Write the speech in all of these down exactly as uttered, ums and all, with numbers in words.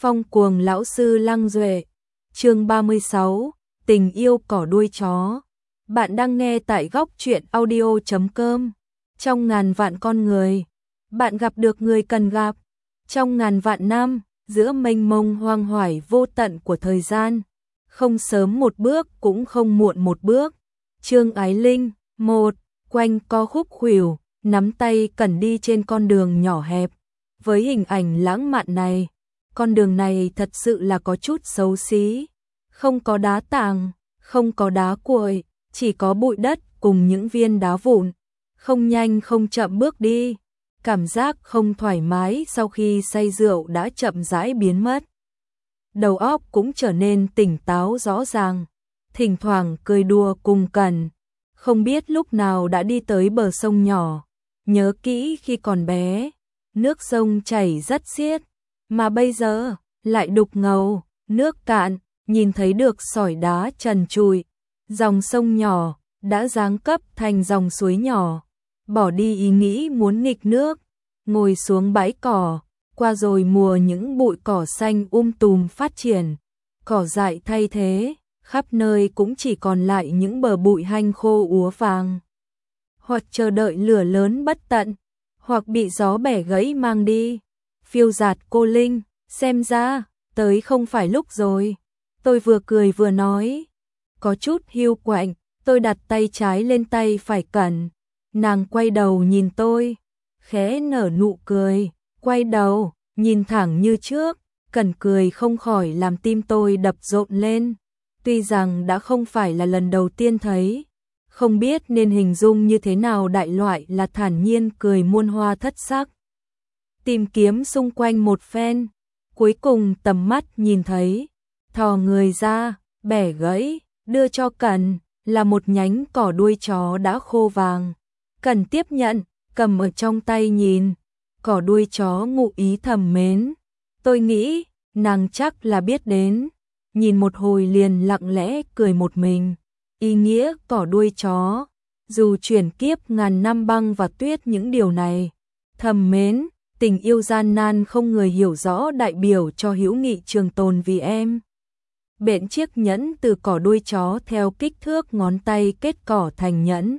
Phong cuồng lão sư Lăng Duệ. Chương ba mươi sáu, tình yêu cỏ đuôi chó. Bạn đang nghe tại góc truyện audio chấm com. Trong ngàn vạn con người, bạn gặp được người cần gặp. Trong ngàn vạn năm, giữa mênh mông hoang hoải vô tận của thời gian, không sớm một bước cũng không muộn một bước. Trương Ái Linh, một, quanh co khúc khuỷu, nắm tay cần đi trên con đường nhỏ hẹp. Với hình ảnh lãng mạn này, con đường này thật sự là có chút xấu xí. Không có đá tảng, không có đá cuội, chỉ có bụi đất cùng những viên đá vụn. Không nhanh không chậm bước đi. Cảm giác không thoải mái sau khi say rượu đã chậm rãi biến mất. Đầu óc cũng trở nên tỉnh táo rõ ràng. Thỉnh thoảng cười đùa cùng Cẩn. Không biết lúc nào đã đi tới bờ sông nhỏ. Nhớ kỹ khi còn bé, nước sông chảy rất xiết. Mà bây giờ, lại đục ngầu, nước cạn, nhìn thấy được sỏi đá trần trụi. Dòng sông nhỏ, đã giáng cấp thành dòng suối nhỏ. Bỏ đi ý nghĩ muốn nghịch nước, ngồi xuống bãi cỏ, qua rồi mùa những bụi cỏ xanh um tùm phát triển. Cỏ dại thay thế, khắp nơi cũng chỉ còn lại những bờ bụi hanh khô úa vàng. Hoặc chờ đợi lửa lớn bất tận, hoặc bị gió bẻ gãy mang đi. Phiêu dạt cô Linh, xem ra, tới không phải lúc rồi. Tôi vừa cười vừa nói. Có chút hiu quạnh, tôi đặt tay trái lên tay phải Cẩn. Nàng quay đầu nhìn tôi, khẽ nở nụ cười, quay đầu, nhìn thẳng như trước. Cẩn cười không khỏi làm tim tôi đập rộn lên. Tuy rằng đã không phải là lần đầu tiên thấy, không biết nên hình dung như thế nào, đại loại là thản nhiên cười muôn hoa thất sắc. Tìm kiếm xung quanh một phen, cuối cùng tầm mắt nhìn thấy, thò người ra, bẻ gãy, đưa cho Cẩn, là một nhánh cỏ đuôi chó đã khô vàng. Cẩn tiếp nhận, cầm ở trong tay nhìn, cỏ đuôi chó ngụ ý thầm mến. Tôi nghĩ, nàng chắc là biết đến, nhìn một hồi liền lặng lẽ cười một mình. Ý nghĩa cỏ đuôi chó, dù chuyển kiếp ngàn năm băng và tuyết những điều này, thầm mến, tình yêu gian nan không người hiểu rõ, đại biểu cho hữu nghị trường tồn vì em. Bện chiếc nhẫn từ cỏ đuôi chó theo kích thước ngón tay kết cỏ thành nhẫn.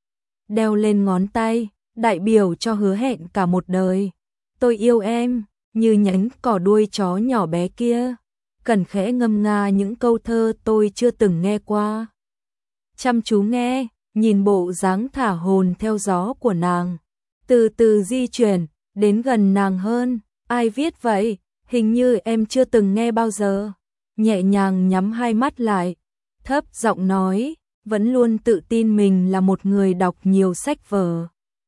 Đeo lên ngón tay, đại biểu cho hứa hẹn cả một đời. Tôi yêu em, như nhánh cỏ đuôi chó nhỏ bé kia. Cẩn khẽ ngâm nga những câu thơ tôi chưa từng nghe qua. Chăm chú nghe, nhìn bộ dáng thả hồn theo gió của nàng. Từ từ di chuyển, đến gần nàng hơn. Ai viết vậy? Hình như em chưa từng nghe bao giờ. Nhẹ nhàng nhắm hai mắt lại, thấp giọng nói, vẫn luôn tự tin mình là một người đọc nhiều sách vở.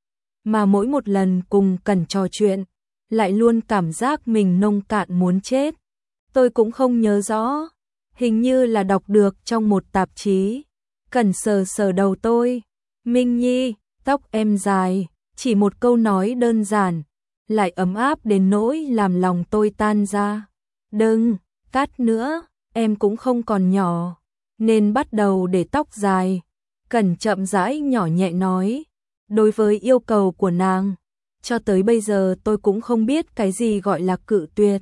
Mà mỗi một lần cùng Cẩn trò chuyện, lại luôn cảm giác mình nông cạn muốn chết. Tôi cũng không nhớ rõ, hình như là đọc được trong một tạp chí. Cẩn sờ sờ đầu tôi, Minh Nhi, tóc em dài, chỉ một câu nói đơn giản, lại ấm áp đến nỗi làm lòng tôi tan ra. Đừng, cắt nữa, em cũng không còn nhỏ, nên bắt đầu để tóc dài. Cẩn chậm rãi nhỏ nhẹ nói, đối với yêu cầu của nàng, cho tới bây giờ tôi cũng không biết cái gì gọi là cự tuyệt.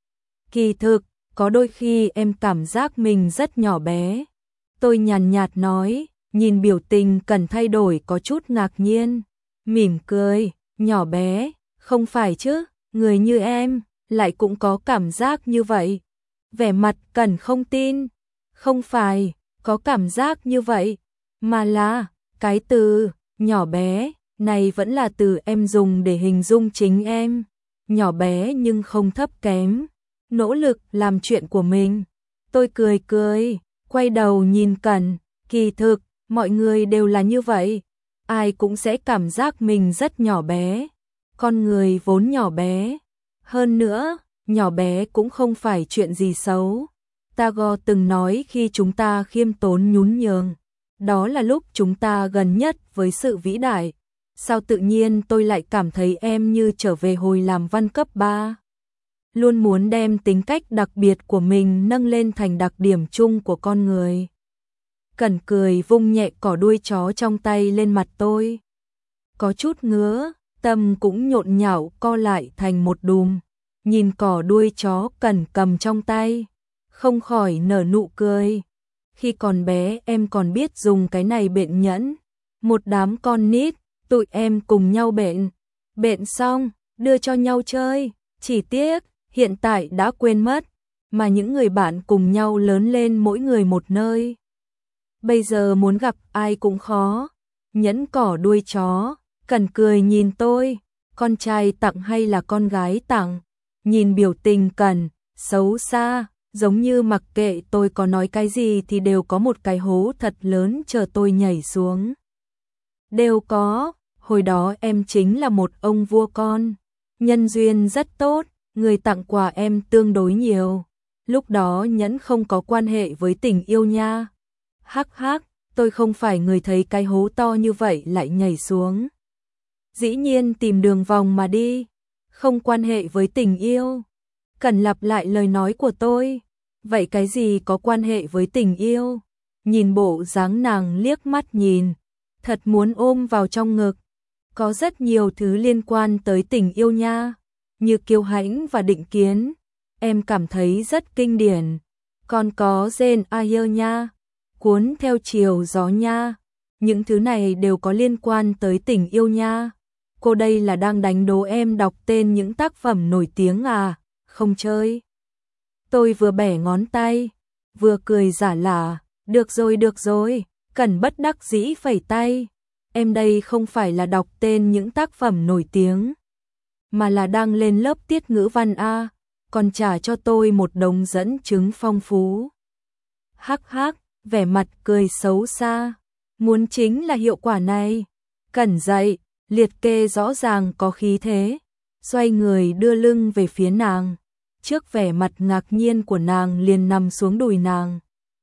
Kỳ thực, có đôi khi em cảm giác mình rất nhỏ bé. Tôi nhàn nhạt nói, nhìn biểu tình Cẩn thay đổi có chút ngạc nhiên, mỉm cười, nhỏ bé, không phải chứ, người như em, lại cũng có cảm giác như vậy. Vẻ mặt Cẩn không tin, không phải, có cảm giác như vậy, mà là, cái từ, nhỏ bé, này vẫn là từ em dùng để hình dung chính em. Nhỏ bé nhưng không thấp kém, nỗ lực làm chuyện của mình. Tôi cười cười, quay đầu nhìn Cẩn, kỳ thực, mọi người đều là như vậy. Ai cũng sẽ cảm giác mình rất nhỏ bé. Con người vốn nhỏ bé. Hơn nữa, nhỏ bé cũng không phải chuyện gì xấu. Tagore từng nói khi chúng ta khiêm tốn nhún nhường, đó là lúc chúng ta gần nhất với sự vĩ đại. Sao tự nhiên tôi lại cảm thấy em như trở về hồi làm văn cấp ba. Luôn muốn đem tính cách đặc biệt của mình nâng lên thành đặc điểm chung của con người. Cẩn cười vung nhẹ cỏ đuôi chó trong tay lên mặt tôi. Có chút ngứa, tâm cũng nhộn nhạo co lại thành một đùm. nhìn cỏ đuôi chó Cần cầm trong tay, không khỏi nở nụ cười. Khi còn bé em còn biết dùng cái này bện nhẫn, một đám con nít, tụi em cùng nhau bện, bện xong, đưa cho nhau chơi, chỉ tiếc, hiện tại đã quên mất, mà những người bạn cùng nhau lớn lên mỗi người một nơi. Bây giờ muốn gặp ai cũng khó. Nhẫn cỏ đuôi chó, Cần cười nhìn tôi, con trai tặng hay là con gái tặng? Nhìn biểu tình Cần, xấu xa, giống như mặc kệ tôi có nói cái gì thì đều có một cái hố thật lớn chờ tôi nhảy xuống. Đều có, hồi đó em chính là một ông vua con, nhân duyên rất tốt, người tặng quà em tương đối nhiều. Lúc đó nhẫn không có quan hệ với tình yêu nha. Hắc hắc, tôi không phải người thấy cái hố to như vậy lại nhảy xuống. Dĩ nhiên tìm đường vòng mà đi, không quan hệ với tình yêu. Cần lặp lại lời nói của tôi. Vậy cái gì có quan hệ với tình yêu? Nhìn bộ dáng nàng liếc mắt nhìn, thật muốn ôm vào trong ngực. Có rất nhiều thứ liên quan tới tình yêu nha, như kiêu hãnh và định kiến. Em cảm thấy rất kinh điển. Còn có Jane Eyre nha, cuốn theo chiều gió nha. Những thứ này đều có liên quan tới tình yêu nha. Cô đây là đang đánh đố em đọc tên những tác phẩm nổi tiếng à? Không chơi. Tôi vừa bẻ ngón tay, vừa cười giả lả. Được rồi được rồi, Cần bất đắc dĩ phẩy tay. Em đây không phải là đọc tên những tác phẩm nổi tiếng, mà là đang lên lớp tiết ngữ văn a, còn trả cho tôi một đống dẫn chứng phong phú. Hắc hắc, vẻ mặt cười xấu xa. Muốn chính là hiệu quả này. Cần dậy, liệt kê rõ ràng có khí thế, xoay người đưa lưng về phía nàng. Trước vẻ mặt ngạc nhiên của nàng liền nằm xuống đùi nàng.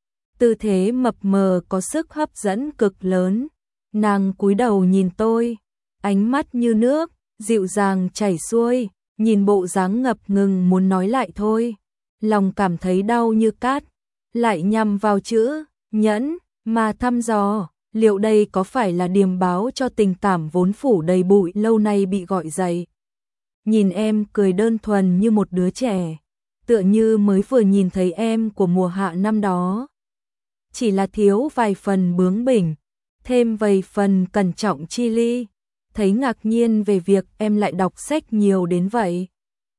Tư thế mập mờ có sức hấp dẫn cực lớn. Nàng cúi đầu nhìn tôi, ánh mắt như nước, dịu dàng chảy xuôi, nhìn bộ dáng ngập ngừng muốn nói lại thôi. Lòng cảm thấy đau như cát, lại nhằm vào chữ nhẫn mà thăm dò, liệu đây có phải là điềm báo cho tình cảm vốn phủ đầy bụi lâu nay bị gọi dậy. Nhìn em cười đơn thuần như một đứa trẻ, tựa như mới vừa nhìn thấy em của mùa hạ năm đó. Chỉ là thiếu vài phần bướng bỉnh, thêm vài phần cẩn trọng chi ly, thấy ngạc nhiên về việc em lại đọc sách nhiều đến vậy.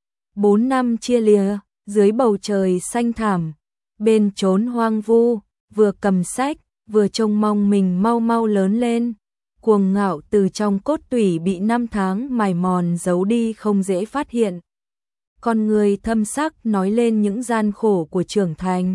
Bốn năm chia lìa, dưới bầu trời xanh thẳm, bên chốn hoang vu, vừa cầm sách, vừa trông mong mình mau mau lớn lên. Cuồng ngạo từ trong cốt tủy bị năm tháng mài mòn giấu đi không dễ phát hiện. Con người thâm sắc nói lên những gian khổ của trưởng thành.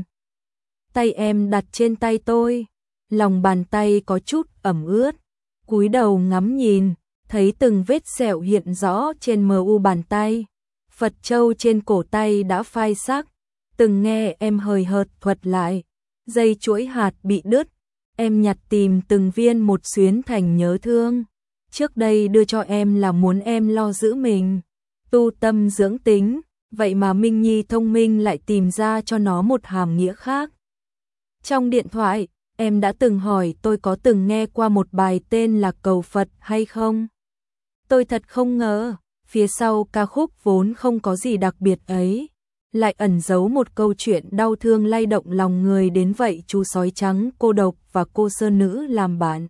Tay em đặt trên tay tôi, lòng bàn tay có chút ẩm ướt, cúi đầu ngắm nhìn, thấy từng vết sẹo hiện rõ trên mờ u bàn tay. Phật châu trên cổ tay đã phai sắc, từng nghe em hời hợt thuật lại. Dây chuỗi hạt bị đứt, em nhặt tìm từng viên một xuyến thành nhớ thương. Trước đây đưa cho em là muốn em lo giữ mình, tu tâm dưỡng tính, vậy mà Minh Nhi thông minh lại tìm ra cho nó một hàm nghĩa khác. Trong điện thoại, em đã từng hỏi tôi có từng nghe qua một bài tên là Cầu Phật hay không? Tôi thật không ngờ, phía sau ca khúc vốn không có gì đặc biệt ấy, lại ẩn giấu một câu chuyện đau thương lay động lòng người đến vậy. Chú sói trắng cô độc và cô sơn nữ làm bạn.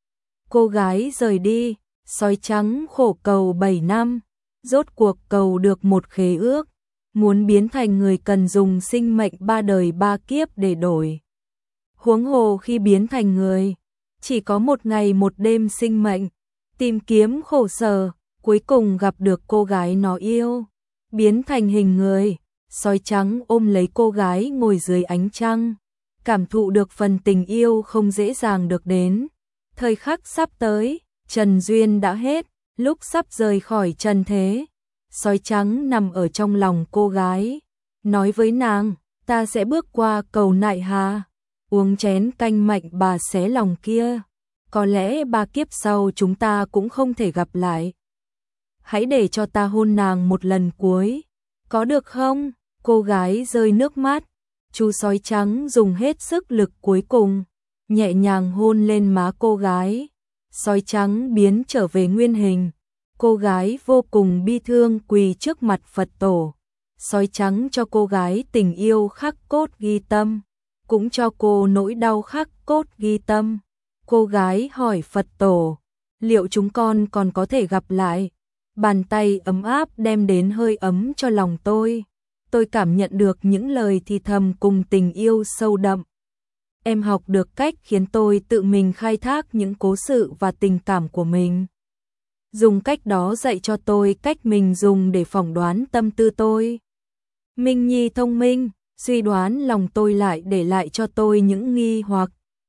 Cô gái rời đi, sói trắng khổ cầu bảy năm, rốt cuộc cầu được một khế ước, muốn biến thành người cần dùng sinh mệnh ba đời ba kiếp để đổi. Huống hồ khi biến thành người, chỉ có một ngày một đêm sinh mệnh, tìm kiếm khổ sở, cuối cùng gặp được cô gái nó yêu, biến thành hình người. Sói trắng ôm lấy cô gái ngồi dưới ánh trăng, cảm thụ được phần tình yêu không dễ dàng được đến. Thời khắc sắp tới, trần duyên đã hết, lúc sắp rời khỏi trần thế, sói trắng nằm ở trong lòng cô gái, nói với nàng, ta sẽ bước qua cầu nại hà, uống chén canh mạnh bà xé lòng kia, có lẽ ba kiếp sau chúng ta cũng không thể gặp lại. Hãy để cho ta hôn nàng một lần cuối, có được không? Cô gái rơi nước mắt, chú sói trắng dùng hết sức lực cuối cùng, nhẹ nhàng hôn lên má cô gái. Sói trắng biến trở về nguyên hình, cô gái vô cùng bi thương quỳ trước mặt Phật tổ, sói trắng cho cô gái tình yêu khắc cốt ghi tâm, cũng cho cô nỗi đau khắc cốt ghi tâm. Cô gái hỏi Phật tổ, liệu chúng con còn có thể gặp lại? Bàn tay ấm áp đem đến hơi ấm cho lòng tôi. Tôi cảm nhận được những lời thì thầm cùng tình yêu sâu đậm. Em học được cách khiến tôi tự mình khai thác những cố sự và tình cảm của mình. Dùng cách đó dạy cho tôi cách mình dùng để phỏng đoán tâm tư tôi. Minh Nhi thông minh, suy đoán lòng tôi lại để lại cho tôi những nghi hoặc.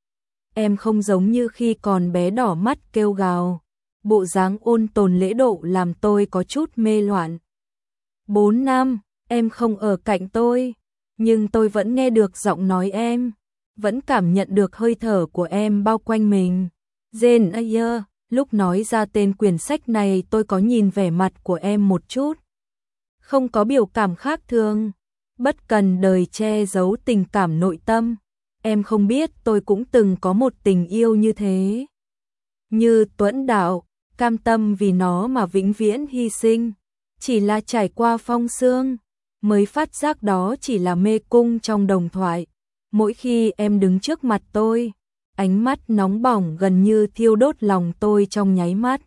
Em không giống như khi còn bé đỏ mắt kêu gào. Bộ dáng ôn tồn lễ độ làm tôi có chút mê loạn. Bốn năm, em không ở cạnh tôi, nhưng tôi vẫn nghe được giọng nói em, vẫn cảm nhận được hơi thở của em bao quanh mình. Jane Eyre, lúc nói ra tên quyển sách này tôi có nhìn vẻ mặt của em một chút. Không có biểu cảm khác thường, bất cần đời che giấu tình cảm nội tâm. Em không biết tôi cũng từng có một tình yêu như thế. Như Tuẫn Đạo, cam tâm vì nó mà vĩnh viễn hy sinh. Chỉ là trải qua phong sương, mới phát giác đó chỉ là mê cung trong đồng thoại. Mỗi khi em đứng trước mặt tôi, ánh mắt nóng bỏng gần như thiêu đốt lòng tôi trong nháy mắt.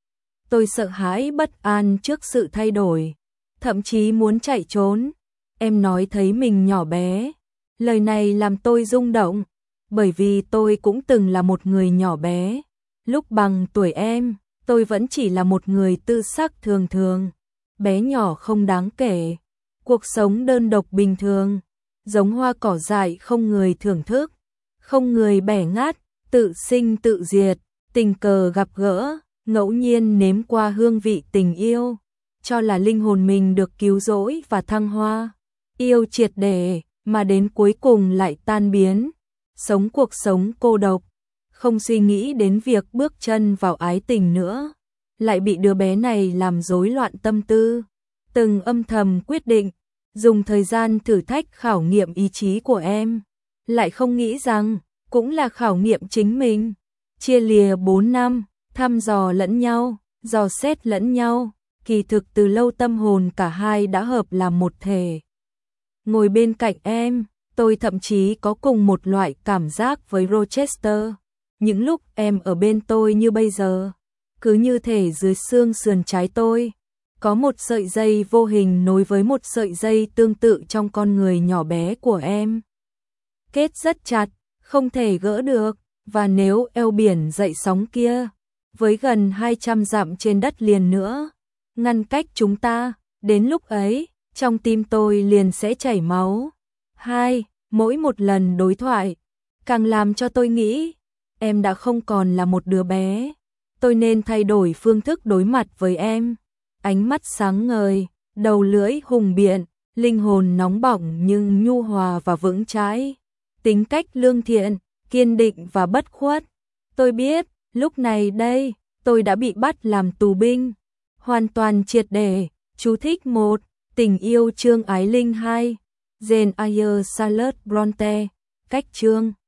Tôi sợ hãi bất an trước sự thay đổi, thậm chí muốn chạy trốn. Em nói thấy mình nhỏ bé. Lời này làm tôi rung động, bởi vì tôi cũng từng là một người nhỏ bé. Lúc bằng tuổi em, tôi vẫn chỉ là một người tư sắc thường thường, bé nhỏ không đáng kể. Cuộc sống đơn độc bình thường, giống hoa cỏ dại không người thưởng thức, không người bẻ ngát, tự sinh tự diệt, tình cờ gặp gỡ, ngẫu nhiên nếm qua hương vị tình yêu, cho là linh hồn mình được cứu rỗi và thăng hoa. Yêu triệt để, mà đến cuối cùng lại tan biến, sống cuộc sống cô độc, không suy nghĩ đến việc bước chân vào ái tình nữa, lại bị đứa bé này làm rối loạn tâm tư. Từng âm thầm quyết định, dùng thời gian thử thách khảo nghiệm ý chí của em, lại không nghĩ rằng, cũng là khảo nghiệm chính mình. Chia lìa bốn năm, thăm dò lẫn nhau, dò xét lẫn nhau, kỳ thực từ lâu tâm hồn cả hai đã hợp làm một thể. Ngồi bên cạnh em, tôi thậm chí có cùng một loại cảm giác với Rochester. Những lúc em ở bên tôi như bây giờ, cứ như thể dưới xương sườn trái tôi, có một sợi dây vô hình nối với một sợi dây tương tự trong con người nhỏ bé của em. Kết rất chặt, không thể gỡ được, và nếu eo biển dậy sóng kia, với gần hai trăm dặm trên đất liền nữa, ngăn cách chúng ta, đến lúc ấy, trong tim tôi liền sẽ chảy máu. Hai, mỗi một lần đối thoại, càng làm cho tôi nghĩ, em đã không còn là một đứa bé. Tôi nên thay đổi phương thức đối mặt với em. Ánh mắt sáng ngời, đầu lưỡi hùng biện, linh hồn nóng bỏng nhưng nhu hòa và vững chãi. Tính cách lương thiện, kiên định và bất khuất. Tôi biết, lúc này đây, tôi đã bị bắt làm tù binh. Hoàn toàn triệt để. Chú thích một. Tình yêu Trương Ái Linh hai. Jane Eyre Charlotte Bronte. Cách chương